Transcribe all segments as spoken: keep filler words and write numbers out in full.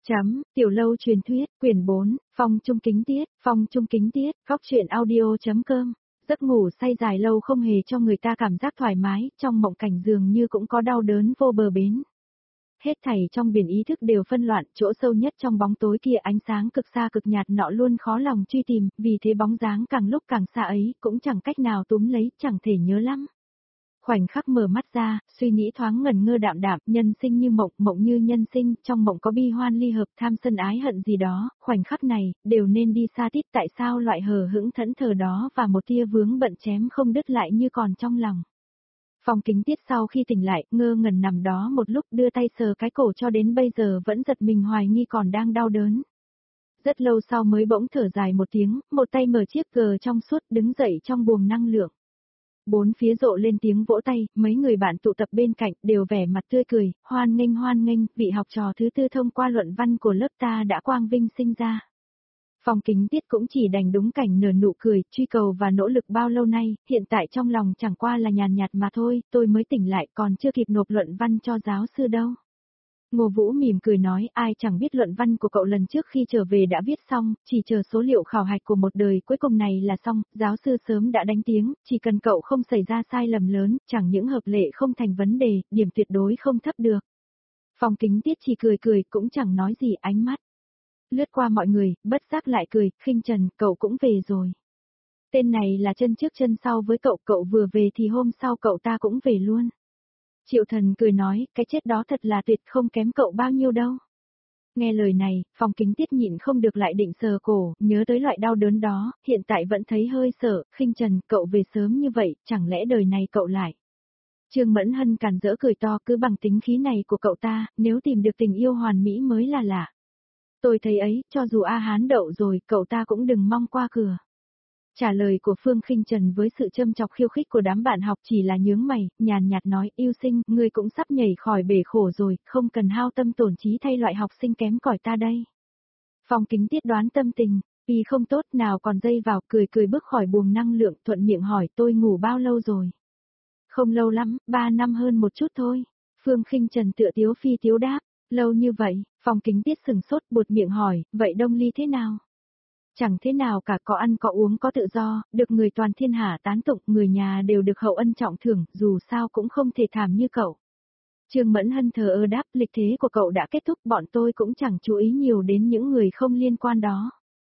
Chấm, Tiểu Lâu truyền thuyết, quyển bốn, Phong Trung Kính Tiết, Phong Trung Kính Tiết, góc truyện audio.com. Giấc ngủ say dài lâu không hề cho người ta cảm giác thoải mái, trong mộng cảnh dường như cũng có đau đớn vô bờ bến. Hết thảy trong biển ý thức đều phân loạn, chỗ sâu nhất trong bóng tối kia ánh sáng cực xa cực nhạt nọ luôn khó lòng truy tìm, vì thế bóng dáng càng lúc càng xa ấy, cũng chẳng cách nào túm lấy, chẳng thể nhớ lắm. Khoảnh khắc mở mắt ra, suy nghĩ thoáng ngẩn ngơ đạm đạm, nhân sinh như mộng, mộng như nhân sinh, trong mộng có bi hoan ly hợp, tham sân ái hận gì đó, khoảnh khắc này, đều nên đi xa tít, tại sao loại hờ hững thẫn thờ đó và một tia vướng bận chém không đứt lại như còn trong lòng. Phong Kính Tiết sau khi tỉnh lại, ngơ ngẩn nằm đó một lúc đưa tay sờ cái cổ cho đến bây giờ vẫn giật mình hoài nghi còn đang đau đớn. Rất lâu sau mới bỗng thở dài một tiếng, một tay mở chiếc cờ trong suốt đứng dậy trong buồng năng lượng. Bốn phía rộ lên tiếng vỗ tay, mấy người bạn tụ tập bên cạnh đều vẻ mặt tươi cười, hoan nghênh hoan nghênh, vị học trò thứ tư thông qua luận văn của lớp ta đã quang vinh sinh ra. Phong Kính Tiết cũng chỉ đành đúng cảnh nở nụ cười, truy cầu và nỗ lực bao lâu nay, hiện tại trong lòng chẳng qua là nhàn nhạt mà thôi, tôi mới tỉnh lại còn chưa kịp nộp luận văn cho giáo sư đâu. Ngô Vũ mỉm cười nói, ai chẳng biết luận văn của cậu lần trước khi trở về đã viết xong, chỉ chờ số liệu khảo hạch của một đời cuối cùng này là xong, giáo sư sớm đã đánh tiếng, chỉ cần cậu không xảy ra sai lầm lớn, chẳng những hợp lệ không thành vấn đề, điểm tuyệt đối không thấp được. Phong Kính Tiết chỉ cười cười cũng chẳng nói gì, ánh mắt lướt qua mọi người, bất giác lại cười, khinh trần, cậu cũng về rồi. Tên này là chân trước chân sau với cậu, cậu vừa về thì hôm sau cậu ta cũng về luôn. Triệu Thần cười nói, cái chết đó thật là tuyệt, không kém cậu bao nhiêu đâu. Nghe lời này, Phong Kính Tiết nhịn không được lại định sờ cổ, nhớ tới loại đau đớn đó, hiện tại vẫn thấy hơi sợ, khinh trần, cậu về sớm như vậy, chẳng lẽ đời này cậu lại. Trương Mẫn Hân càn rỡ cười to, cứ bằng tính khí này của cậu ta, nếu tìm được tình yêu hoàn mỹ mới là lạ. Tôi thấy ấy, cho dù A Hán đậu rồi, cậu ta cũng đừng mong qua cửa. Trả lời của Phương Khinh Trần với sự châm chọc khiêu khích của đám bạn học chỉ là nhướng mày, nhàn nhạt nói, yêu sinh, ngươi cũng sắp nhảy khỏi bể khổ rồi, không cần hao tâm tổn trí thay loại học sinh kém cỏi ta đây. Phong Kính Tiết đoán tâm tình, vì không tốt nào còn dây vào, cười cười bước khỏi buồng năng lượng, thuận miệng hỏi, tôi ngủ bao lâu rồi? Không lâu lắm, ba năm hơn một chút thôi. Phương Khinh Trần tựa tiếu phi tiếu đáp, lâu như vậy, Phong Kính Tiết sừng sốt buột miệng hỏi, vậy Đông Ly thế nào? Chẳng thế nào cả, có ăn có uống có tự do, được người toàn thiên hạ tán tụng, người nhà đều được hậu ân trọng thưởng, dù sao cũng không thể thảm như cậu. Trương Mẫn Hân thờ ơ đáp, lịch thế của cậu đã kết thúc, bọn tôi cũng chẳng chú ý nhiều đến những người không liên quan đó.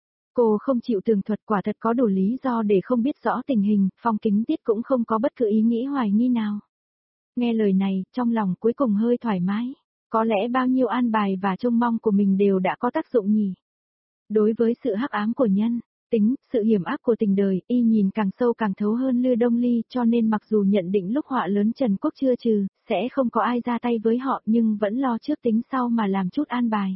Cô không chịu tường thuật, quả thật có đủ lý do để không biết rõ tình hình, Phong Kính Tiết cũng không có bất cứ ý nghĩ hoài nghi nào. Nghe lời này, trong lòng cuối cùng hơi thoải mái, có lẽ bao nhiêu an bài và trông mong của mình đều đã có tác dụng nhỉ. Đối với sự hắc ám của nhân tính, sự hiểm ác của tình đời, y nhìn càng sâu càng thấu hơn Lư Đông Ly, cho nên mặc dù nhận định lúc họa lớn Trần Quốc chưa trừ, sẽ không có ai ra tay với họ nhưng vẫn lo trước tính sau mà làm chút an bài.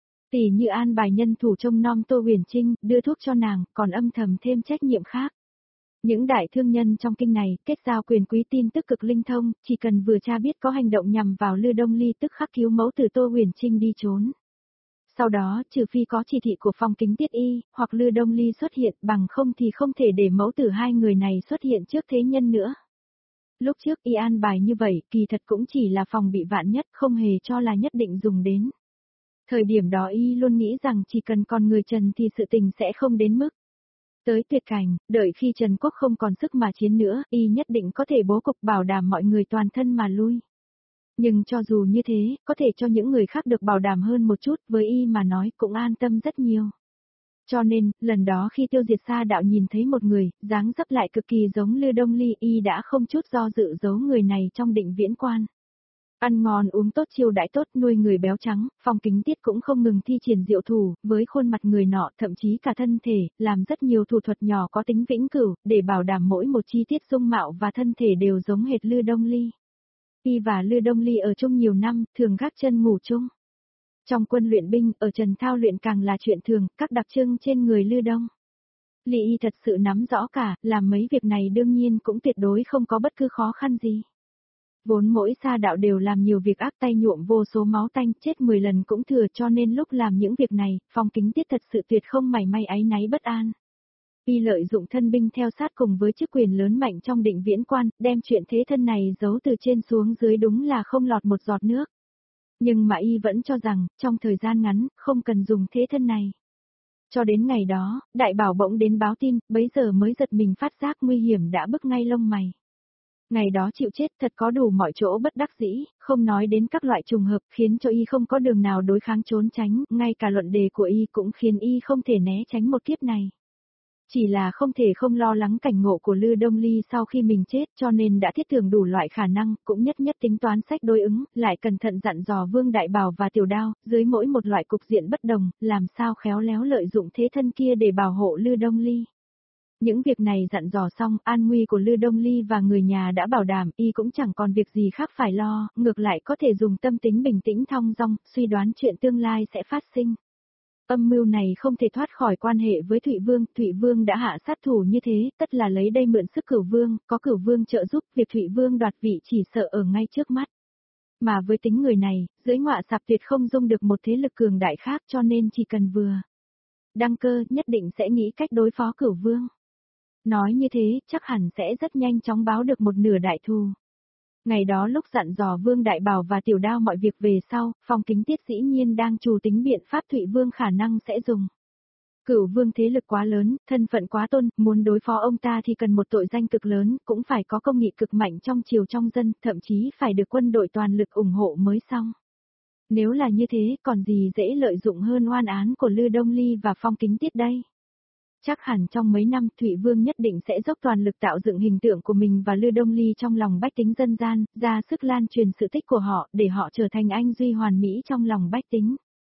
Tỉ như an bài nhân thủ trông nom Tô Huyền Trinh, đưa thuốc cho nàng, còn âm thầm thêm trách nhiệm khác. Những đại thương nhân trong kinh này, kết giao quyền quý tin tức cực linh thông, chỉ cần vừa tra biết có hành động nhằm vào Lư Đông Ly tức khắc cứu mẫu tử Tô Huyền Trinh đi trốn. Sau đó, trừ phi có chỉ thị của Phong Kính Tiết y, hoặc Lư Đông Ly xuất hiện, bằng không thì không thể để mẫu tử hai người này xuất hiện trước thế nhân nữa. Lúc trước y an bài như vậy, kỳ thật cũng chỉ là phòng bị vạn nhất, không hề cho là nhất định dùng đến. Thời điểm đó y luôn nghĩ rằng chỉ cần còn người Trần thì sự tình sẽ không đến mức tới tuyệt cảnh, đợi khi Trần Quốc không còn sức mà chiến nữa, y nhất định có thể bố cục bảo đảm mọi người toàn thân mà lui. Nhưng cho dù như thế, có thể cho những người khác được bảo đảm hơn một chút, với y mà nói cũng an tâm rất nhiều. Cho nên, lần đó khi Tiêu Diệt Sa đạo nhìn thấy một người, dáng dấp lại cực kỳ giống Lư Đông Ly, y đã không chút do dự giấu người này trong Định Viễn Quan. Ăn ngon uống tốt chiêu đãi tốt, nuôi người béo trắng, Phong Kính Tiết cũng không ngừng thi triển diệu thủ, với khuôn mặt người nọ, thậm chí cả thân thể, làm rất nhiều thủ thuật nhỏ có tính vĩnh cửu, để bảo đảm mỗi một chi tiết dung mạo và thân thể đều giống hệt Lư Đông Ly. Y và Lư Đông Ly ở chung nhiều năm, thường gác chân ngủ chung. Trong quân luyện binh, ở Trần Thao luyện càng là chuyện thường, các đặc trưng trên người Lư Đông Ly y thật sự nắm rõ cả, làm mấy việc này đương nhiên cũng tuyệt đối không có bất cứ khó khăn gì. Vốn mỗi Sa đạo đều làm nhiều việc ác, tay nhuộm vô số máu tanh, chết mười lần cũng thừa, cho nên lúc làm những việc này, Phong Kính Tiết thật sự tuyệt không mảy may áy náy bất an. Y lợi dụng thân binh theo sát cùng với chức quyền lớn mạnh trong Định Viễn Quan, đem chuyện thế thân này giấu từ trên xuống dưới đúng là không lọt một giọt nước. Nhưng mà y vẫn cho rằng, trong thời gian ngắn, không cần dùng thế thân này. Cho đến ngày đó, đại bảo bỗng đến báo tin, bấy giờ mới giật mình phát giác nguy hiểm đã bức ngay lông mày. Ngày đó chịu chết thật có đủ mọi chỗ bất đắc dĩ, không nói đến các loại trùng hợp khiến cho y không có đường nào đối kháng trốn tránh, ngay cả luận đề của y cũng khiến y không thể né tránh một kiếp này. Chỉ là không thể không lo lắng cảnh ngộ của Lư Đông Ly sau khi mình chết cho nên đã thiết tưởng đủ loại khả năng, cũng nhất nhất tính toán sách đối ứng, lại cẩn thận dặn dò Vương Đại Bảo và Tiểu Đao, dưới mỗi một loại cục diện bất đồng, làm sao khéo léo lợi dụng thế thân kia để bảo hộ Lư Đông Ly. Những việc này dặn dò xong, an nguy của Lư Đông Ly và người nhà đã bảo đảm, y cũng chẳng còn việc gì khác phải lo, ngược lại có thể dùng tâm tính bình tĩnh thong dong, suy đoán chuyện tương lai sẽ phát sinh. Âm mưu này không thể thoát khỏi quan hệ với Thụy Vương, Thụy Vương đã hạ sát thủ như thế, tất là lấy đây mượn sức Cửu Vương, có Cửu Vương trợ giúp, việc Thụy Vương đoạt vị chỉ sợ ở ngay trước mắt. Mà với tính người này, dưới ngọa sạp tuyệt không dung được một thế lực cường đại khác cho nên chỉ cần vừa đăng cơ nhất định sẽ nghĩ cách đối phó Cửu Vương. Nói như thế, chắc hẳn sẽ rất nhanh chóng báo được một nửa đại thù. Ngày đó lúc dặn dò Vương Đại Bảo và Tiểu Đao mọi việc về sau, Phong Kính Tiết dĩ nhiên đang trù tính biện pháp Thụy Vương khả năng sẽ dùng. Cửu Vương thế lực quá lớn, thân phận quá tôn, muốn đối phó ông ta thì cần một tội danh cực lớn, cũng phải có công nghị cực mạnh trong triều trong dân, thậm chí phải được quân đội toàn lực ủng hộ mới xong. Nếu là như thế, còn gì dễ lợi dụng hơn oan án của Lư Đông Ly và Phong Kính Tiết đây? Chắc hẳn trong mấy năm Thụy Vương nhất định sẽ dốc toàn lực tạo dựng hình tượng của mình và Lư Đông Ly trong lòng bách tính dân gian, ra sức lan truyền sự tích của họ để họ trở thành anh duy hoàn mỹ trong lòng bách tính.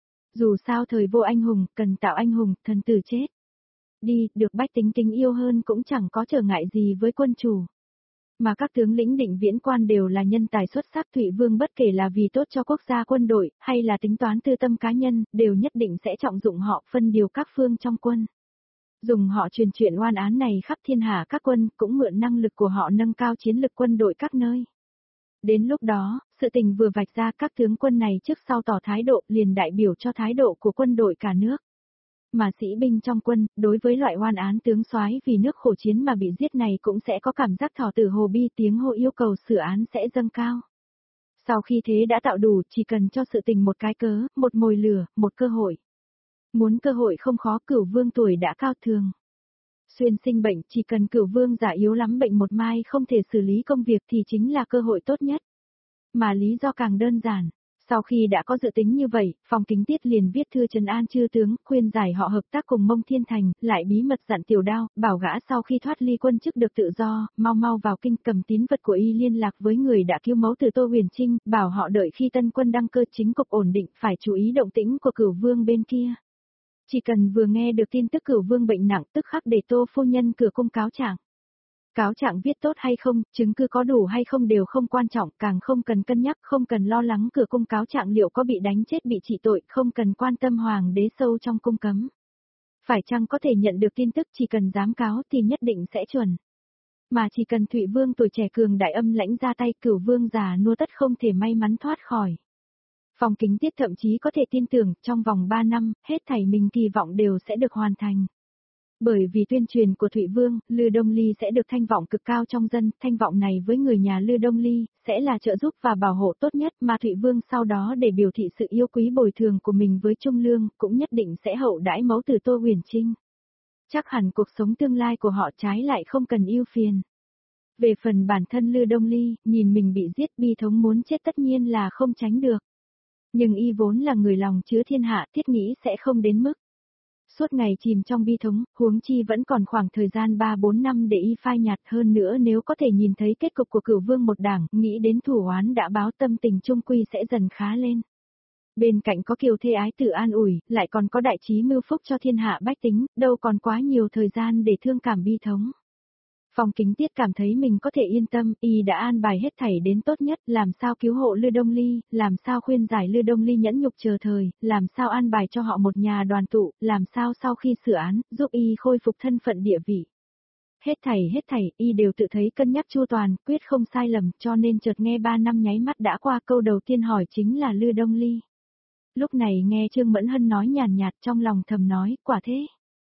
Dù sao thời vô anh hùng, cần tạo anh hùng, thần tử chết. Đi, được bách tính kính yêu hơn cũng chẳng có trở ngại gì với quân chủ. Mà các tướng lĩnh định viễn quan đều là nhân tài xuất sắc, Thụy Vương bất kể là vì tốt cho quốc gia quân đội, hay là tính toán tư tâm cá nhân, đều nhất định sẽ trọng dụng họ phân điều các phương trong quân. Dùng họ truyền chuyện oan án này khắp thiên hạ các quân, cũng mượn năng lực của họ nâng cao chiến lực quân đội các nơi. Đến lúc đó, sự tình vừa vạch ra các tướng quân này trước sau tỏ thái độ liền đại biểu cho thái độ của quân đội cả nước. Mà sĩ binh trong quân, đối với loại oan án tướng soái vì nước khổ chiến mà bị giết này cũng sẽ có cảm giác thỏ tử hồ bi, tiếng hô yêu cầu sửa án sẽ dâng cao. Sau khi thế đã tạo đủ, chỉ cần cho sự tình một cái cớ, một mồi lửa, một cơ hội. Muốn cơ hội không khó, Cửu Vương tuổi đã cao thường. Xuyên sinh bệnh, chỉ cần Cửu Vương già yếu lắm bệnh một mai không thể xử lý công việc thì chính là cơ hội tốt nhất. Mà lý do càng đơn giản. Sau khi đã có dự tính như vậy, Phong Kính Tiết liền viết thư trấn an chư tướng, khuyên giải họ hợp tác cùng Mông Thiên Thành, lại bí mật dặn Tiểu Đao, bảo gã sau khi thoát ly quân chức được tự do, mau mau vào kinh cầm tín vật của y liên lạc với người đã cứu mẫu từ Tô Huyền Trinh, bảo họ đợi khi tân quân đăng cơ chính cục ổn định, phải chú ý động tĩnh của Cửu Vương bên kia. Chỉ cần vừa nghe được tin tức Cửu Vương bệnh nặng tức khắc để Tô phu nhân cửa cung cáo trạng. Cáo trạng viết tốt hay không, chứng cứ có đủ hay không đều không quan trọng, càng không cần cân nhắc, không cần lo lắng cửa cung cáo trạng liệu có bị đánh chết bị trị tội, không cần quan tâm hoàng đế sâu trong cung cấm. Phải chăng có thể nhận được tin tức, chỉ cần dám cáo thì nhất định sẽ chuẩn. Mà chỉ cần Thụy Vương tuổi trẻ cường đại âm lãnh ra tay, Cửu Vương già nua tất không thể may mắn thoát khỏi. Phong Kính Tiết thậm chí có thể tin tưởng, trong vòng ba năm, hết thảy mình kỳ vọng đều sẽ được hoàn thành. Bởi vì tuyên truyền của Thụy Vương, Lư Đông Ly sẽ được thanh vọng cực cao trong dân, thanh vọng này với người nhà Lư Đông Ly, sẽ là trợ giúp và bảo hộ tốt nhất mà Thụy Vương sau đó để biểu thị sự yêu quý bồi thường của mình với Trung Lương, cũng nhất định sẽ hậu đãi mẫu từ Tô Huyền Trinh. Chắc hẳn cuộc sống tương lai của họ trái lại không cần ưu phiền. Về phần bản thân Lư Đông Ly, nhìn mình bị giết bi thống muốn chết tất nhiên là không tránh được. Nhưng y vốn là người lòng chứa thiên hạ, thiết nghĩ sẽ không đến mức. Suốt ngày chìm trong bi thống, huống chi vẫn còn khoảng thời gian ba bốn năm để y phai nhạt, hơn nữa nếu có thể nhìn thấy kết cục của Cửu Vương một đảng, nghĩ đến thủ oán đã báo, tâm tình trung quy sẽ dần khá lên. Bên cạnh có kiều thê ái tử an ủi, lại còn có đại trí mưu phúc cho thiên hạ bách tính, đâu còn quá nhiều thời gian để thương cảm bi thống. Phong Kính Tiết cảm thấy mình có thể yên tâm, y đã an bài hết thảy đến tốt nhất, làm sao cứu hộ Lư Đông Ly, làm sao khuyên giải Lư Đông Ly nhẫn nhục chờ thời, làm sao an bài cho họ một nhà đoàn tụ, làm sao sau khi sửa án, giúp y khôi phục thân phận địa vị. Hết thảy hết thảy, y đều tự thấy cân nhắc chu toàn, quyết không sai lầm, cho nên chợt nghe ba năm nháy mắt đã qua, câu đầu tiên hỏi chính là Lư Đông Ly. Lúc này nghe Trương Mẫn Hân nói nhàn nhạt trong lòng thầm nói, quả thế.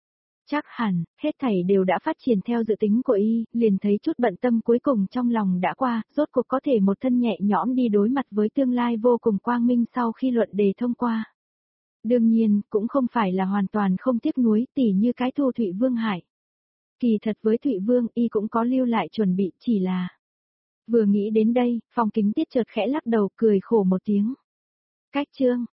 Chắc hẳn, hết thảy đều đã phát triển theo dự tính của y, liền thấy chút bận tâm cuối cùng trong lòng đã qua, rốt cuộc có thể một thân nhẹ nhõm đi đối mặt với tương lai vô cùng quang minh sau khi luận đề thông qua. Đương nhiên, cũng không phải là hoàn toàn không tiếc nuối tỉ như cái thù Thụy Vương hại. Kỳ thật với Thụy Vương y cũng có lưu lại chuẩn bị, chỉ là... Vừa nghĩ đến đây, Phong Kính Tiết chợt khẽ lắc đầu cười khổ một tiếng. Cách chương,